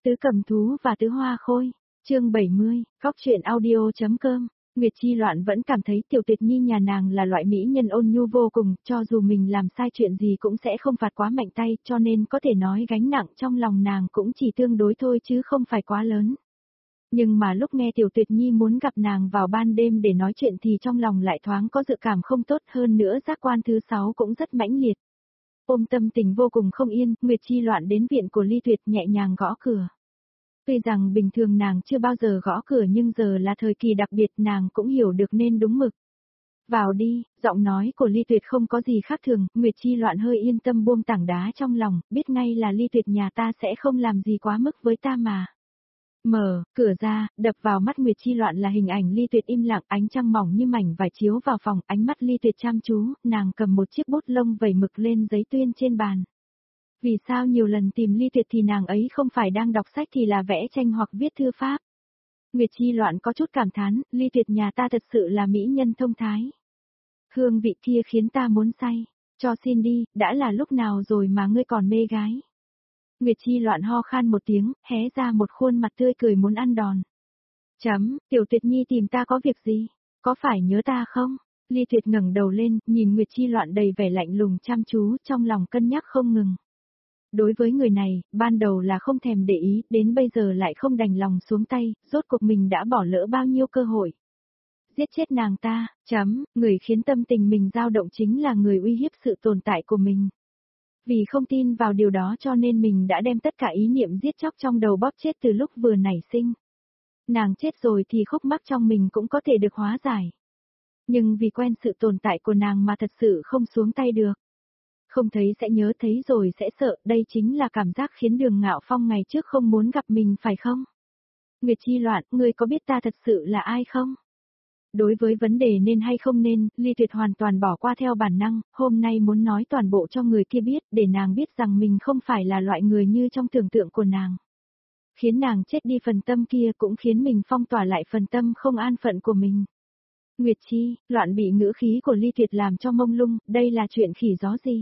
Tứ Cầm Thú và Tứ Hoa Khôi, chương 70, góc truyện audio.com. Nguyệt Chi Loạn vẫn cảm thấy Tiểu Tuyệt Nhi nhà nàng là loại mỹ nhân ôn nhu vô cùng, cho dù mình làm sai chuyện gì cũng sẽ không phạt quá mạnh tay, cho nên có thể nói gánh nặng trong lòng nàng cũng chỉ tương đối thôi chứ không phải quá lớn. Nhưng mà lúc nghe Tiểu Tuyệt Nhi muốn gặp nàng vào ban đêm để nói chuyện thì trong lòng lại thoáng có dự cảm không tốt, hơn nữa giác quan thứ 6 cũng rất mãnh liệt. Ôm tâm tình vô cùng không yên, Nguyệt Chi Loạn đến viện của Ly Tuyệt nhẹ nhàng gõ cửa. Tuy rằng bình thường nàng chưa bao giờ gõ cửa nhưng giờ là thời kỳ đặc biệt, nàng cũng hiểu được nên đúng mực. Vào đi, giọng nói của Ly Tuyệt không có gì khác thường, Nguyệt Chi Loạn hơi yên tâm buông tảng đá trong lòng, biết ngay là Ly Tuyệt nhà ta sẽ không làm gì quá mức với ta mà. Mở cửa ra, đập vào mắt Nguyệt Chi Loạn là hình ảnh Ly Tuyệt im lặng, ánh trăng mỏng như mảnh vải chiếu vào phòng, ánh mắt Ly Tuyệt chăm chú, nàng cầm một chiếc bút lông vẩy mực lên giấy tuyên trên bàn. Vì sao nhiều lần tìm Ly Tuyệt thì nàng ấy không phải đang đọc sách thì là vẽ tranh hoặc viết thư pháp. Nguyệt Chi Loạn có chút cảm thán, Ly Tuyệt nhà ta thật sự là mỹ nhân thông thái. Hương vị kia khiến ta muốn say, cho xin đi, đã là lúc nào rồi mà ngươi còn mê gái. Nguyệt Chi Loạn ho khan một tiếng, hé ra một khuôn mặt tươi cười muốn ăn đòn. Tiểu Tuyệt Nhi tìm ta có việc gì? Có phải nhớ ta không? Ly Tuyệt ngẩng đầu lên, nhìn Nguyệt Chi Loạn đầy vẻ lạnh lùng chăm chú, trong lòng cân nhắc không ngừng. Đối với người này, ban đầu là không thèm để ý, đến bây giờ lại không đành lòng xuống tay, rốt cuộc mình đã bỏ lỡ bao nhiêu cơ hội. Giết chết nàng ta, người khiến tâm tình mình dao động chính là người uy hiếp sự tồn tại của mình. Vì không tin vào điều đó cho nên mình đã đem tất cả ý niệm giết chóc trong đầu bóp chết từ lúc vừa nảy sinh. Nàng chết rồi thì khúc mắc trong mình cũng có thể được hóa giải. Nhưng vì quen sự tồn tại của nàng mà thật sự không xuống tay được. Không thấy sẽ nhớ, thấy rồi sẽ sợ, đây chính là cảm giác khiến Đường Ngạo Phong ngày trước không muốn gặp mình phải không? Nguyệt Chi Loạn, ngươi có biết ta thật sự là ai không? Đối với vấn đề nên hay không nên, Ly Tuyệt hoàn toàn bỏ qua theo bản năng, hôm nay muốn nói toàn bộ cho người kia biết, để nàng biết rằng mình không phải là loại người như trong tưởng tượng của nàng. Khiến nàng chết đi phần tâm kia cũng khiến mình phong tỏa lại phần tâm không an phận của mình. Nguyệt Chi, Loạn bị ngữ khí của Ly Tuyệt làm cho mông lung, đây là chuyện khỉ gió gì?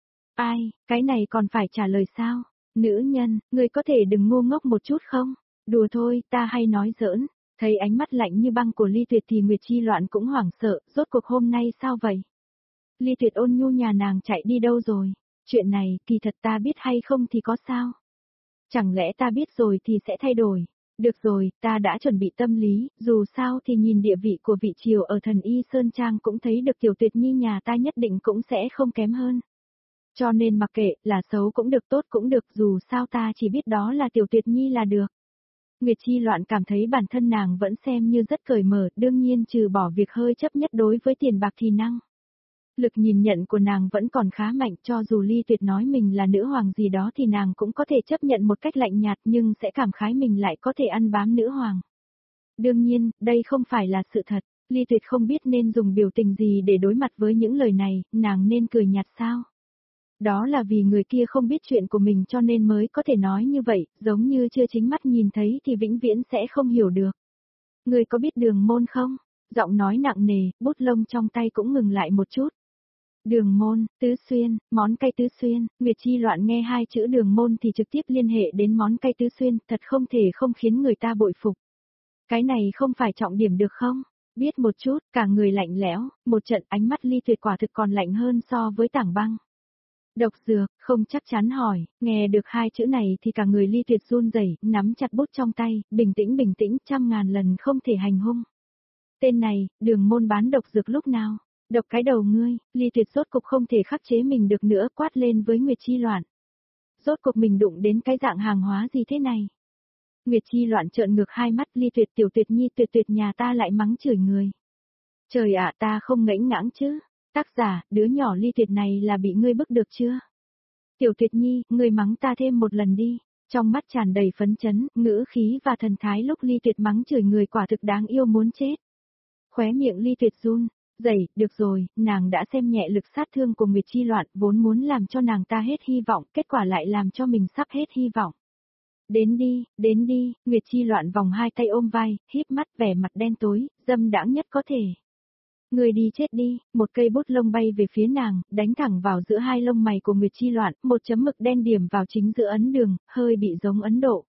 Ai, cái này còn phải trả lời sao? Nữ nhân, ngươi có thể đừng ngu ngốc một chút không? Đùa thôi, ta hay nói giỡn. Thấy ánh mắt lạnh như băng của Ly Tuyệt thì Nguyệt Chi Loạn cũng hoảng sợ, rốt cuộc hôm nay sao vậy? Ly Tuyệt ôn nhu nhà nàng chạy đi đâu rồi? Chuyện này, kỳ thật ta biết hay không thì có sao? Chẳng lẽ ta biết rồi thì sẽ thay đổi? Được rồi, ta đã chuẩn bị tâm lý, dù sao thì nhìn địa vị của vị triều ở Thần Y Sơn Trang cũng thấy được Tiểu Tuyệt Nhi nhà ta nhất định cũng sẽ không kém hơn. Cho nên mặc kệ, là xấu cũng được tốt cũng được, dù sao ta chỉ biết đó là Tiểu Tuyệt Nhi là được. Nguyệt Chi Loạn cảm thấy bản thân nàng vẫn xem như rất cởi mở, đương nhiên trừ bỏ việc hơi chấp nhất đối với tiền bạc thì năng. Lực nhìn nhận của nàng vẫn còn khá mạnh, cho dù Ly Tuyệt nói mình là nữ hoàng gì đó thì nàng cũng có thể chấp nhận một cách lạnh nhạt nhưng sẽ cảm khái mình lại có thể ăn bám nữ hoàng. Đương nhiên, đây không phải là sự thật, Ly Tuyệt không biết nên dùng biểu tình gì để đối mặt với những lời này, nàng nên cười nhạt sao? Đó là vì người kia không biết chuyện của mình cho nên mới có thể nói như vậy, giống như chưa chính mắt nhìn thấy thì vĩnh viễn sẽ không hiểu được. Người có biết Đường Môn không? Giọng nói nặng nề, bút lông trong tay cũng ngừng lại một chút. Đường Môn, Tứ Xuyên, món cay Tứ Xuyên, Nguyệt Chi Loạn nghe hai chữ Đường Môn thì trực tiếp liên hệ đến món cay Tứ Xuyên, thật không thể không khiến người ta bội phục. Cái này không phải trọng điểm được không? Biết một chút, cả người lạnh lẽo, một trận ánh mắt Ly Tuyệt quả thực còn lạnh hơn so với tảng băng. Độc dược, không chắc chắn hỏi, nghe được hai chữ này thì cả người Ly Tuyệt run rẩy, nắm chặt bút trong tay, bình tĩnh, trăm ngàn lần không thể hành hung. Tên này, Đường Môn bán độc dược lúc nào? Độc cái đầu ngươi, Ly Tuyệt rốt cục không thể khắc chế mình được nữa, quát lên với Nguyệt Chi Loạn. Rốt cục mình đụng đến cái dạng hàng hóa gì thế này? Nguyệt Chi Loạn trợn ngược hai mắt, Ly Tuyệt, Tiểu Tuyệt Nhi tuyệt nhà ta lại mắng chửi người. Trời ạ, ta không ngẫnh ngãng chứ? Tác giả, đứa nhỏ Ly Tuyệt này là bị ngươi bức được chưa? Tiểu Tuyệt Nhi, ngươi mắng ta thêm một lần đi. Trong mắt tràn đầy phấn chấn, ngữ khí và thần thái lúc Ly Tuyệt mắng chửi người quả thực đáng yêu muốn chết. Khóe miệng Ly Tuyệt run, rẩy, được rồi, nàng đã xem nhẹ lực sát thương của Nguyệt Chi Loạn, vốn muốn làm cho nàng ta hết hy vọng, kết quả lại làm cho mình sắp hết hy vọng. Đến đi, Nguyệt Chi Loạn vòng hai tay ôm vai, híp mắt vẻ mặt đen tối, dâm đãng nhất có thể. Người đi chết đi, một cây bút lông bay về phía nàng, đánh thẳng vào giữa hai lông mày của Nguyệt Chi Loạn, một chấm mực đen điểm vào chính giữa ấn đường, hơi bị giống Ấn Độ.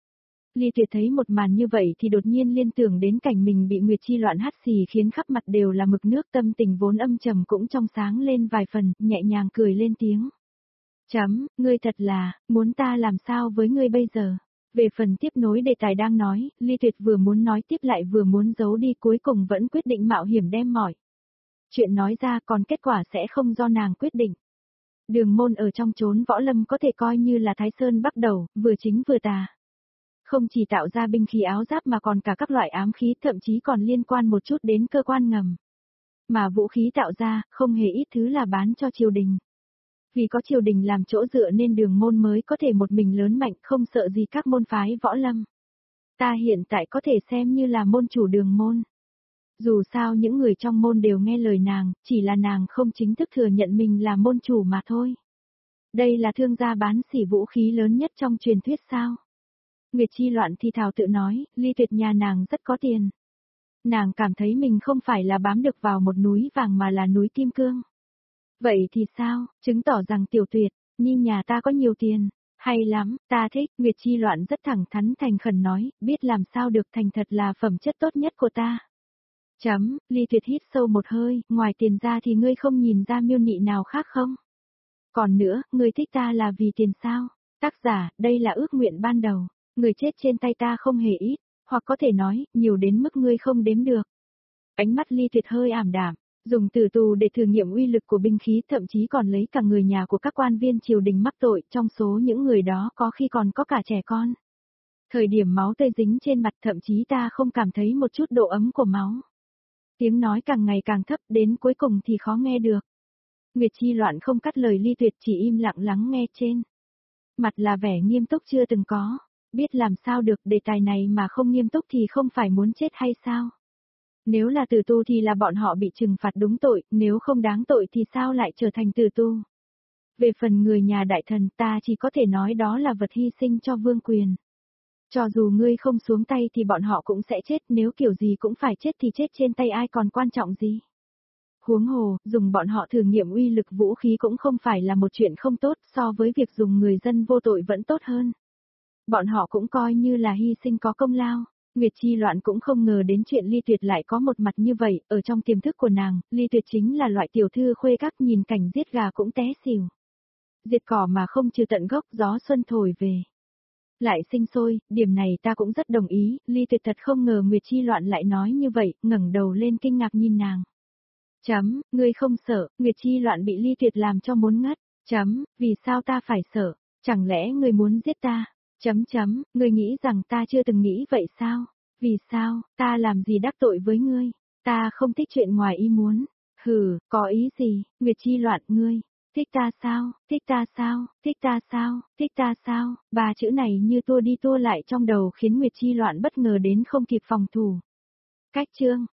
Ly Tuyệt thấy một màn như vậy thì đột nhiên liên tưởng đến cảnh mình bị Nguyệt Chi Loạn hắt xì khiến khắp mặt đều là mực nước, tâm tình vốn âm trầm cũng trong sáng lên vài phần, nhẹ nhàng cười lên tiếng. Ngươi thật là, muốn ta làm sao với ngươi bây giờ? Về phần tiếp nối đề tài đang nói, Ly Tuyệt vừa muốn nói tiếp lại vừa muốn giấu đi, cuối cùng vẫn quyết định mạo hiểm đem mọi chuyện nói ra, còn kết quả sẽ không do nàng quyết định. Đường Môn ở trong chốn võ lâm có thể coi như là Thái Sơn bắt đầu, vừa chính vừa tà. Không chỉ tạo ra binh khí áo giáp mà còn cả các loại ám khí, thậm chí còn liên quan một chút đến cơ quan ngầm. Mà vũ khí tạo ra, không hề ít thứ là bán cho triều đình. Vì có triều đình làm chỗ dựa nên Đường Môn mới có thể một mình lớn mạnh, không sợ gì các môn phái võ lâm. Ta hiện tại có thể xem như là môn chủ Đường Môn. Dù sao những người trong môn đều nghe lời nàng, chỉ là nàng không chính thức thừa nhận mình là môn chủ mà thôi. Đây là thương gia bán sỉ vũ khí lớn nhất trong truyền thuyết sao? Nguyệt Chi Loạn thì thào tự nói, Ly Tuyệt nhà nàng rất có tiền. Nàng cảm thấy mình không phải là bám được vào một núi vàng mà là núi kim cương. Vậy thì sao, chứng tỏ rằng Tiểu Tuyệt, nhi nhà ta có nhiều tiền. Hay lắm, ta thích, Nguyệt Chi Loạn rất thẳng thắn thành khẩn nói, biết làm sao được, thành thật là phẩm chất tốt nhất của ta. Ly Tuyệt hít sâu một hơi, ngoài tiền ra thì ngươi không nhìn ra miêu nị nào khác không? Còn nữa, ngươi thích ta là vì tiền sao? Tác giả, đây là ước nguyện ban đầu, người chết trên tay ta không hề ít, hoặc có thể nói, nhiều đến mức ngươi không đếm được. Ánh mắt Ly Tuyệt hơi ảm đạm, dùng tử tù để thử nghiệm uy lực của binh khí, thậm chí còn lấy cả người nhà của các quan viên triều đình mắc tội, trong số những người đó có khi còn có cả trẻ con. Thời điểm máu tươi dính trên mặt, thậm chí ta không cảm thấy một chút độ ấm của máu. Tiếng nói càng ngày càng thấp, đến cuối cùng thì khó nghe được. Nguyệt Chi Loạn không cắt lời Ly Tuyệt, chỉ im lặng lắng nghe trên. Mặt là vẻ nghiêm túc chưa từng có. Biết làm sao được, đề tài này mà không nghiêm túc thì không phải muốn chết hay sao? Nếu là tử tu thì là bọn họ bị trừng phạt đúng tội, nếu không đáng tội thì sao lại trở thành tử tu? Về phần người nhà đại thần, ta chỉ có thể nói đó là vật hy sinh cho vương quyền. Cho dù ngươi không xuống tay thì bọn họ cũng sẽ chết, nếu kiểu gì cũng phải chết thì chết trên tay ai còn quan trọng gì. Huống hồ, dùng bọn họ thử nghiệm uy lực vũ khí cũng không phải là một chuyện không tốt, so với việc dùng người dân vô tội vẫn tốt hơn. Bọn họ cũng coi như là hy sinh có công lao. Nguyệt Chi Loạn cũng không ngờ đến chuyện Ly Tuyệt lại có một mặt như vậy, ở trong tiềm thức của nàng, Ly Tuyệt chính là loại tiểu thư khuê các, nhìn cảnh giết gà cũng té xỉu. Diệt cỏ mà không trừ tận gốc, gió xuân thổi về lại sinh sôi, điểm này ta cũng rất đồng ý, Ly Tuyệt thật không ngờ Nguyệt Chi Loạn lại nói như vậy, ngẩng đầu lên kinh ngạc nhìn nàng. Ngươi không sợ, Nguyệt Chi Loạn bị Ly Tuyệt làm cho muốn ngất. Vì sao ta phải sợ, chẳng lẽ ngươi muốn giết ta? Ngươi nghĩ rằng ta chưa từng nghĩ vậy sao? Vì sao, ta làm gì đắc tội với ngươi? Ta không thích chuyện ngoài ý muốn. Có ý gì, Nguyệt Chi Loạn ngươi? Thích ta sao, thích ta sao, thích ta sao, thích ta sao? Ba chữ này như tua đi tua lại trong đầu khiến Nguyệt Chi Loạn bất ngờ đến không kịp phòng thủ. Cách chương